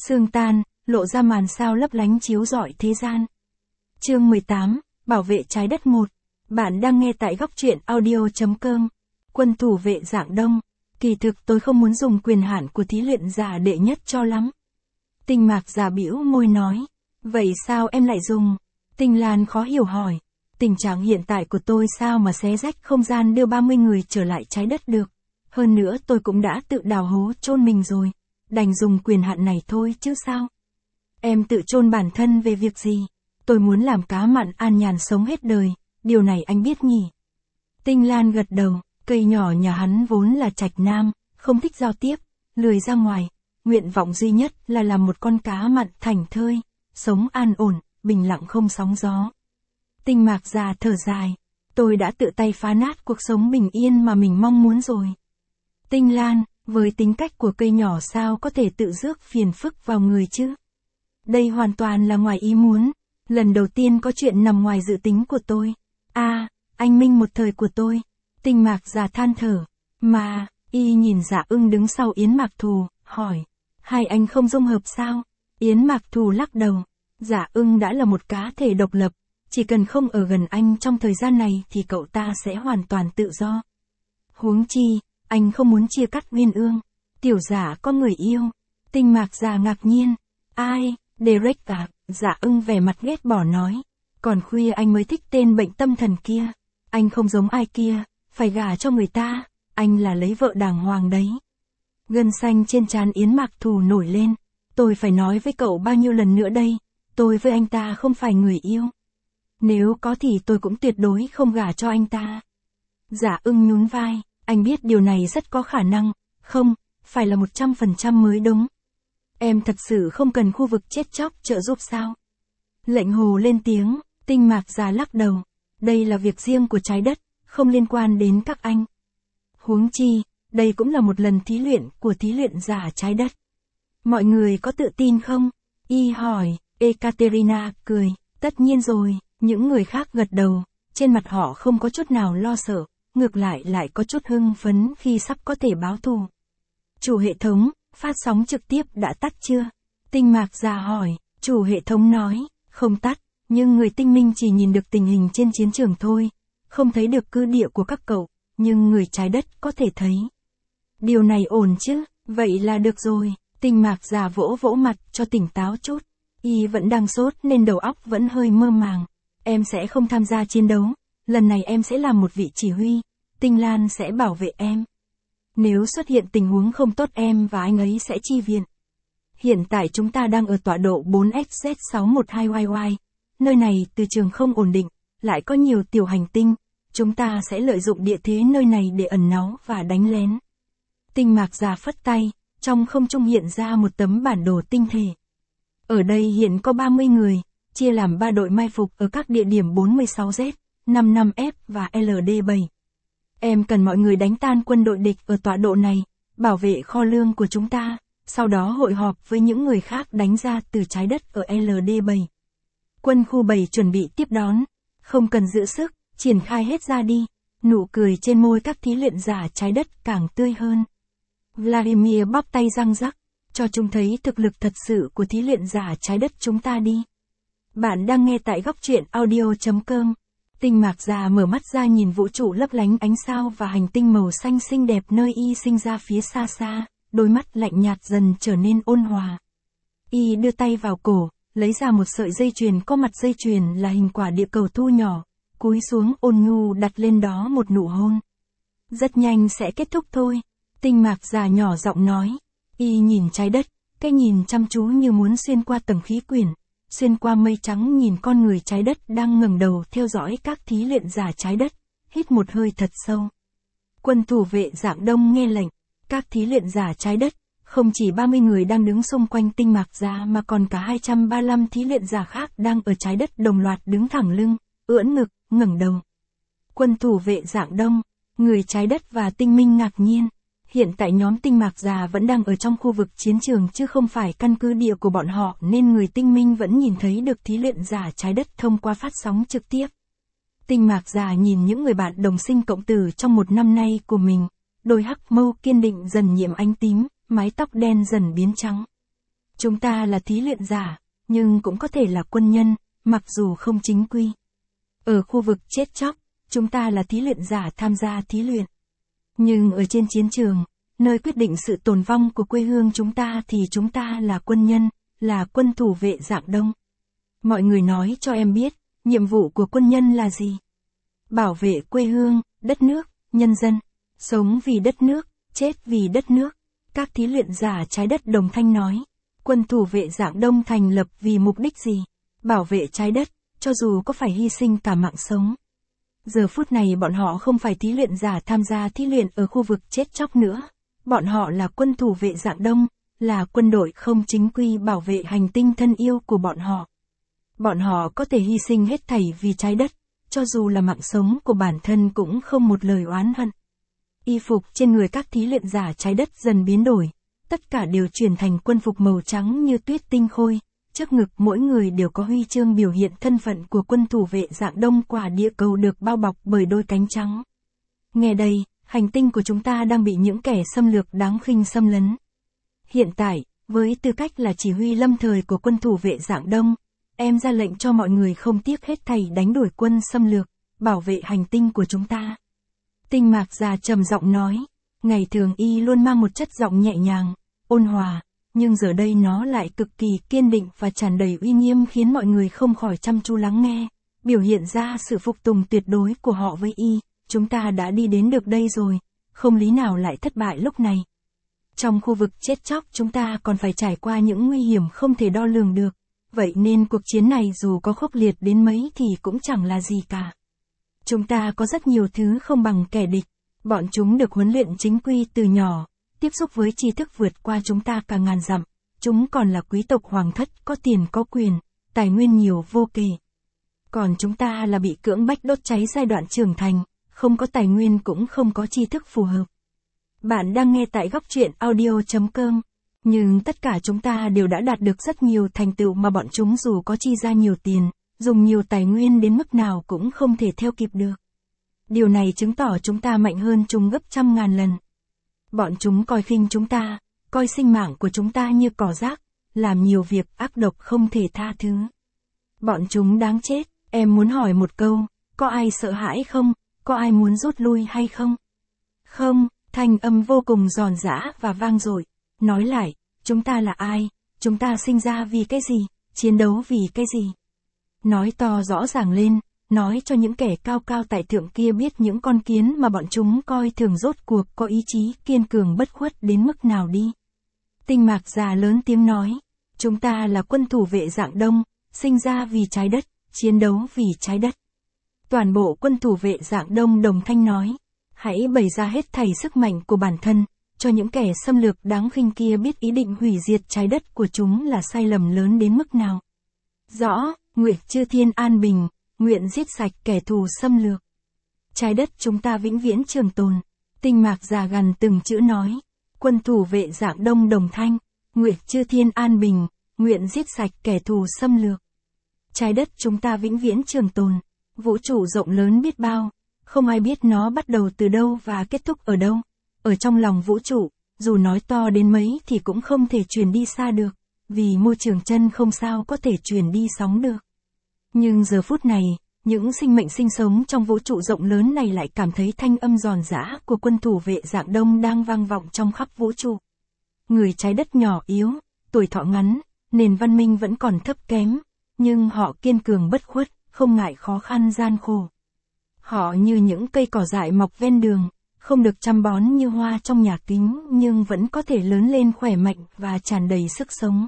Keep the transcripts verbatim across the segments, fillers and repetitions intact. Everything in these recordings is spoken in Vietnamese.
Sương tan, lộ ra màn sao lấp lánh chiếu rọi thế gian. Chương mười tám, Bảo vệ trái đất một. Bạn đang nghe tại góc truyện audio chấm com. Quân thủ vệ Dạng Đông. Kỳ thực tôi không muốn dùng quyền hạn của thí luyện giả đệ nhất cho lắm. Tinh Mạc già bĩu môi nói. Vậy sao em lại dùng? Tinh Lan khó hiểu hỏi. Tình trạng hiện tại của tôi sao mà xé rách không gian đưa ba mươi người trở lại trái đất được. Hơn nữa tôi cũng đã tự đào hố chôn mình rồi. Đành dùng quyền hạn này thôi chứ sao? Em tự chôn bản thân về việc gì? Tôi muốn làm cá mặn an nhàn sống hết đời, điều này anh biết nhỉ? Tinh Lan gật đầu, cây nhỏ nhà hắn vốn là trạch nam, không thích giao tiếp, lười ra ngoài, nguyện vọng duy nhất là làm một con cá mặn thảnh thơi, sống an ổn, bình lặng không sóng gió. Tinh Mạc già thở dài, tôi đã tự tay phá nát cuộc sống bình yên mà mình mong muốn rồi. Tinh Lan, với tính cách của cây nhỏ sao có thể tự rước phiền phức vào người chứ? Đây hoàn toàn là ngoài ý muốn, lần đầu tiên có chuyện nằm ngoài dự tính của tôi. A, à, anh minh một thời của tôi. Tinh Mạc già than thở, mà, y nhìn Dạ Ưng đứng sau Yến Mạc Thù, hỏi, hai anh không dung hợp sao? Yến Mạc Thù lắc đầu, Dạ Ưng đã là một cá thể độc lập, chỉ cần không ở gần anh trong thời gian này thì cậu ta sẽ hoàn toàn tự do. Huống chi, anh không muốn chia cắt Uyên Ương. Tiểu Giả có người yêu. Tinh Mạc già ngạc nhiên. Ai? Derek à? Dạ Ưng vẻ mặt ghét bỏ nói. Còn khuya anh mới thích tên bệnh tâm thần kia. Anh không giống ai kia, phải gả cho người ta, anh là lấy vợ đàng hoàng đấy. Gân xanh trên trán Yến Mạc Thù nổi lên. Tôi phải nói với cậu bao nhiêu lần nữa đây, tôi với anh ta không phải người yêu. Nếu có thì tôi cũng tuyệt đối không gả cho anh ta. Dạ Ưng nhún vai, anh biết điều này rất có khả năng, không, phải là một trăm phần trăm mới đúng. Em thật sự không cần khu vực chết chóc trợ giúp sao? Lệnh Hồ lên tiếng, Tinh Mạc già lắc đầu. Đây là việc riêng của trái đất, không liên quan đến các anh. Huống chi, đây cũng là một lần thí luyện của thí luyện giả trái đất. Mọi người có tự tin không? Y hỏi, Ekaterina cười, tất nhiên rồi, những người khác gật đầu, trên mặt họ không có chút nào lo sợ, ngược lại lại có chút hưng phấn khi sắp có thể báo thù. Chủ hệ thống, phát sóng trực tiếp đã tắt chưa? Tinh Mạc già hỏi, chủ hệ thống nói, không tắt, nhưng người tinh minh chỉ nhìn được tình hình trên chiến trường thôi, không thấy được cư địa của các cậu, nhưng người trái đất có thể thấy. Điều này ổn chứ, vậy là được rồi, Tinh Mạc già vỗ vỗ mặt cho tỉnh táo chút, y vẫn đang sốt nên đầu óc vẫn hơi mơ màng. Em sẽ không tham gia chiến đấu, lần này em sẽ làm một vị chỉ huy, Tinh Lan sẽ bảo vệ em. Nếu xuất hiện tình huống không tốt em và anh ấy sẽ chi viện. Hiện tại chúng ta đang ở tọa độ bốn X Z sáu một hai Y Y, nơi này từ trường không ổn định, lại có nhiều tiểu hành tinh, chúng ta sẽ lợi dụng địa thế nơi này để ẩn náu và đánh lén. Tinh Mạc già phất tay, trong không trung hiện ra một tấm bản đồ tinh thể. Ở đây hiện có ba mươi người, chia làm ba đội mai phục ở các địa điểm bốn mươi sáu Z, năm mươi lăm F và L D bảy. Em cần mọi người đánh tan quân đội địch ở tọa độ này, bảo vệ kho lương của chúng ta, sau đó hội họp với những người khác đánh ra từ trái đất ở L D bảy. Quân khu bảy chuẩn bị tiếp đón, không cần giữ sức, triển khai hết ra đi, nụ cười trên môi các thí luyện giả trái đất càng tươi hơn. Vladimir bóp tay răng rắc, cho chúng thấy thực lực thật sự của thí luyện giả trái đất chúng ta đi. Bạn đang nghe tại góc truyện audio chấm com. Tinh Mạc già mở mắt ra nhìn vũ trụ lấp lánh ánh sao và hành tinh màu xanh xinh đẹp nơi y sinh ra phía xa xa, đôi mắt lạnh nhạt dần trở nên ôn hòa. Y đưa tay vào cổ, lấy ra một sợi dây chuyền có mặt dây chuyền là hình quả địa cầu thu nhỏ, cúi xuống ôn nhu đặt lên đó một nụ hôn. Rất nhanh sẽ kết thúc thôi, Tinh Mạc già nhỏ giọng nói. Y nhìn trái đất, cái nhìn chăm chú như muốn xuyên qua tầng khí quyển, xuyên qua mây trắng nhìn con người trái đất đang ngẩng đầu theo dõi các thí luyện giả trái đất, hít một hơi thật sâu. Quân thủ vệ Dạng Đông nghe lệnh, các thí luyện giả trái đất, không chỉ ba mươi người đang đứng xung quanh Tinh Mạc già mà còn cả hai trăm ba mươi lăm thí luyện giả khác đang ở trái đất đồng loạt đứng thẳng lưng, ưỡn ngực, ngẩng đầu. Quân thủ vệ Dạng Đông, người trái đất và tinh minh ngạc nhiên. Hiện tại nhóm Tinh Mạc già vẫn đang ở trong khu vực chiến trường chứ không phải căn cứ địa của bọn họ nên người tinh minh vẫn nhìn thấy được thí luyện giả trái đất thông qua phát sóng trực tiếp. Tinh Mạc già nhìn những người bạn đồng sinh cộng tử trong một năm nay của mình, đôi hắc mâu kiên định dần nhiễm ánh tím, mái tóc đen dần biến trắng. Chúng ta là thí luyện giả, nhưng cũng có thể là quân nhân, mặc dù không chính quy. Ở khu vực chết chóc, chúng ta là thí luyện giả tham gia thí luyện. Nhưng ở trên chiến trường, nơi quyết định sự tồn vong của quê hương chúng ta thì chúng ta là quân nhân, là quân thủ vệ Rạng Đông. Mọi người nói cho em biết, nhiệm vụ của quân nhân là gì? Bảo vệ quê hương, đất nước, nhân dân. Sống vì đất nước, chết vì đất nước. Các thí luyện giả trái đất đồng thanh nói. Quân thủ vệ Rạng Đông thành lập vì mục đích gì? Bảo vệ trái đất, cho dù có phải hy sinh cả mạng sống. Giờ phút này bọn họ không phải thí luyện giả tham gia thí luyện ở khu vực chết chóc nữa. Bọn họ là quân thủ vệ Rạng Đông, là quân đội không chính quy bảo vệ hành tinh thân yêu của bọn họ. Bọn họ có thể hy sinh hết thảy vì trái đất, cho dù là mạng sống của bản thân cũng không một lời oán hận. Y phục trên người các thí luyện giả trái đất dần biến đổi, tất cả đều chuyển thành quân phục màu trắng như tuyết tinh khôi, trước ngực mỗi người đều có huy chương biểu hiện thân phận của quân thủ vệ Rạng Đông, quả địa cầu được bao bọc bởi đôi cánh trắng. Nghe đây, hành tinh của chúng ta đang bị những kẻ xâm lược đáng khinh xâm lấn. Hiện tại, với tư cách là chỉ huy lâm thời của quân thủ vệ Rạng Đông, em ra lệnh cho mọi người không tiếc hết thảy đánh đuổi quân xâm lược, bảo vệ hành tinh của chúng ta. Tinh Mạc già trầm giọng nói, ngày thường y luôn mang một chất giọng nhẹ nhàng, ôn hòa, nhưng giờ đây nó lại cực kỳ kiên định và tràn đầy uy nghiêm khiến mọi người không khỏi chăm chú lắng nghe, biểu hiện ra sự phục tùng tuyệt đối của họ với y. Chúng ta đã đi đến được đây rồi, không lý nào lại thất bại lúc này. Trong khu vực chết chóc chúng ta còn phải trải qua những nguy hiểm không thể đo lường được, vậy nên cuộc chiến này dù có khốc liệt đến mấy thì cũng chẳng là gì cả. Chúng ta có rất nhiều thứ không bằng kẻ địch, bọn chúng được huấn luyện chính quy từ nhỏ, tiếp xúc với tri thức vượt qua chúng ta cả ngàn dặm, chúng còn là quý tộc hoàng thất, có tiền có quyền, tài nguyên nhiều vô kể. Còn chúng ta là bị cưỡng bách đốt cháy giai đoạn trưởng thành, không có tài nguyên cũng không có tri thức phù hợp. Bạn đang nghe tại góc truyện audio chấm com. Nhưng tất cả chúng ta đều đã đạt được rất nhiều thành tựu mà bọn chúng dù có chi ra nhiều tiền, dùng nhiều tài nguyên đến mức nào cũng không thể theo kịp được. Điều này chứng tỏ chúng ta mạnh hơn chúng gấp trăm ngàn lần. Bọn chúng coi khinh chúng ta, coi sinh mạng của chúng ta như cỏ rác, làm nhiều việc ác độc không thể tha thứ. Bọn chúng đáng chết. Em muốn hỏi một câu, có ai sợ hãi không? Có ai muốn rút lui hay không? Không, thanh âm vô cùng giòn giã và vang dội. Nói lại, chúng ta là ai? Chúng ta sinh ra vì cái gì? Chiến đấu vì cái gì? Nói to rõ ràng lên, nói cho những kẻ cao cao tại thượng kia biết những con kiến mà bọn chúng coi thường rốt cuộc có ý chí kiên cường bất khuất đến mức nào đi. Tinh Mạc già lớn tiếng nói, chúng ta là quân thủ vệ Rạng Đông, sinh ra vì trái đất, chiến đấu vì trái đất. Toàn bộ quân thủ vệ Rạng Đông đồng thanh nói, hãy bày ra hết thảy sức mạnh của bản thân, cho những kẻ xâm lược đáng khinh kia biết ý định hủy diệt trái đất của chúng là sai lầm lớn đến mức nào. Rõ, nguyện chư thiên an bình, nguyện giết sạch kẻ thù xâm lược. Trái đất chúng ta vĩnh viễn trường tồn. Tinh Mạc già gằn từng chữ nói, quân thủ vệ Rạng Đông đồng thanh, nguyện chư thiên an bình, nguyện giết sạch kẻ thù xâm lược. Trái đất chúng ta vĩnh viễn trường tồn. Vũ trụ rộng lớn biết bao, không ai biết nó bắt đầu từ đâu và kết thúc ở đâu. Ở trong lòng vũ trụ, dù nói to đến mấy thì cũng không thể truyền đi xa được, vì môi trường chân không sao có thể truyền đi sóng được. Nhưng giờ phút này, những sinh mệnh sinh sống trong vũ trụ rộng lớn này lại cảm thấy thanh âm giòn giã của quân thủ vệ Rạng Đông đang vang vọng trong khắp vũ trụ. Người trái đất nhỏ yếu, tuổi thọ ngắn, nền văn minh vẫn còn thấp kém, nhưng họ kiên cường bất khuất, không ngại khó khăn gian khổ. Họ như những cây cỏ dại mọc ven đường, không được chăm bón như hoa trong nhà kính nhưng vẫn có thể lớn lên khỏe mạnh và tràn đầy sức sống.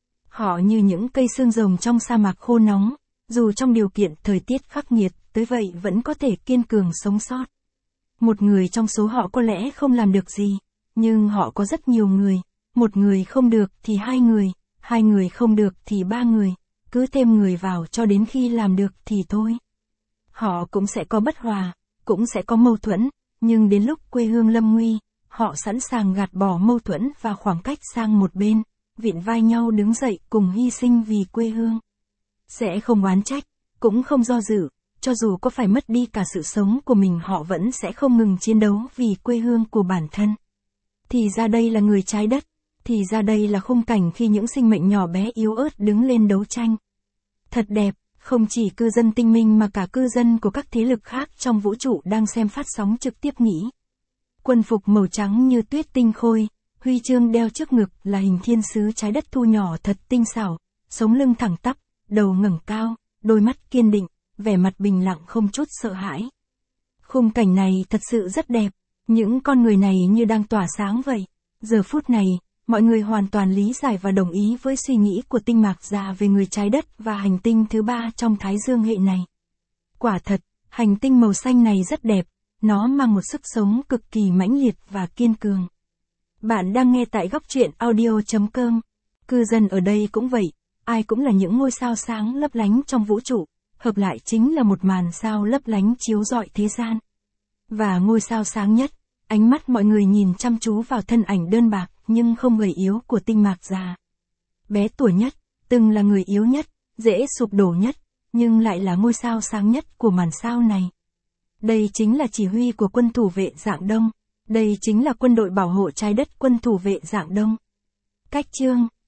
Họ như những cây xương rồng trong sa mạc khô nóng, dù trong điều kiện thời tiết khắc nghiệt tới vậy vẫn có thể kiên cường sống sót. Một người trong số họ có lẽ không làm được gì, nhưng họ có rất nhiều người, một người không được thì hai người, hai người không được thì ba người, cứ thêm người vào cho đến khi làm được thì thôi. Họ cũng sẽ có bất hòa, cũng sẽ có mâu thuẫn, nhưng đến lúc quê hương lâm nguy, họ sẵn sàng gạt bỏ mâu thuẫn và khoảng cách sang một bên, vịn vai nhau đứng dậy cùng hy sinh vì quê hương. Sẽ không oán trách, cũng không do dự, cho dù có phải mất đi cả sự sống của mình họ vẫn sẽ không ngừng chiến đấu vì quê hương của bản thân. Thì ra đây là người trái đất, Thì ra đây là khung cảnh khi những sinh mệnh nhỏ bé yếu ớt đứng lên đấu tranh. Thật đẹp, không chỉ cư dân tinh minh mà cả cư dân của các thế lực khác trong vũ trụ đang xem phát sóng trực tiếp nghĩ. Quân phục màu trắng như tuyết tinh khôi, huy chương đeo trước ngực là hình thiên sứ trái đất thu nhỏ thật tinh xảo, sống lưng thẳng tắp, đầu ngẩng cao, đôi mắt kiên định, vẻ mặt bình lặng không chút sợ hãi. Khung cảnh này thật sự rất đẹp, những con người này như đang tỏa sáng vậy. Giờ phút này, mọi người hoàn toàn lý giải và đồng ý với suy nghĩ của tinh mạc già về người trái đất và hành tinh thứ ba trong Thái Dương hệ này. Quả thật, hành tinh màu xanh này rất đẹp, nó mang một sức sống cực kỳ mãnh liệt và kiên cường. Bạn đang nghe tại góc truyện audio chấm com. Cư dân ở đây cũng vậy, ai cũng là những ngôi sao sáng lấp lánh trong vũ trụ, hợp lại chính là một màn sao lấp lánh chiếu rọi thế gian. Và ngôi sao sáng nhất, ánh mắt mọi người nhìn chăm chú vào thân ảnh đơn bạc nhưng không gầy yếu của tinh mạc già. Bé tuổi nhất, từng là người yếu nhất, dễ sụp đổ nhất, nhưng lại là ngôi sao sáng nhất của màn sao này. Đây chính là chỉ huy của quân thủ vệ Dạng Đông. Đây chính là quân đội bảo hộ trái đất quân thủ vệ Dạng Đông. Cách chương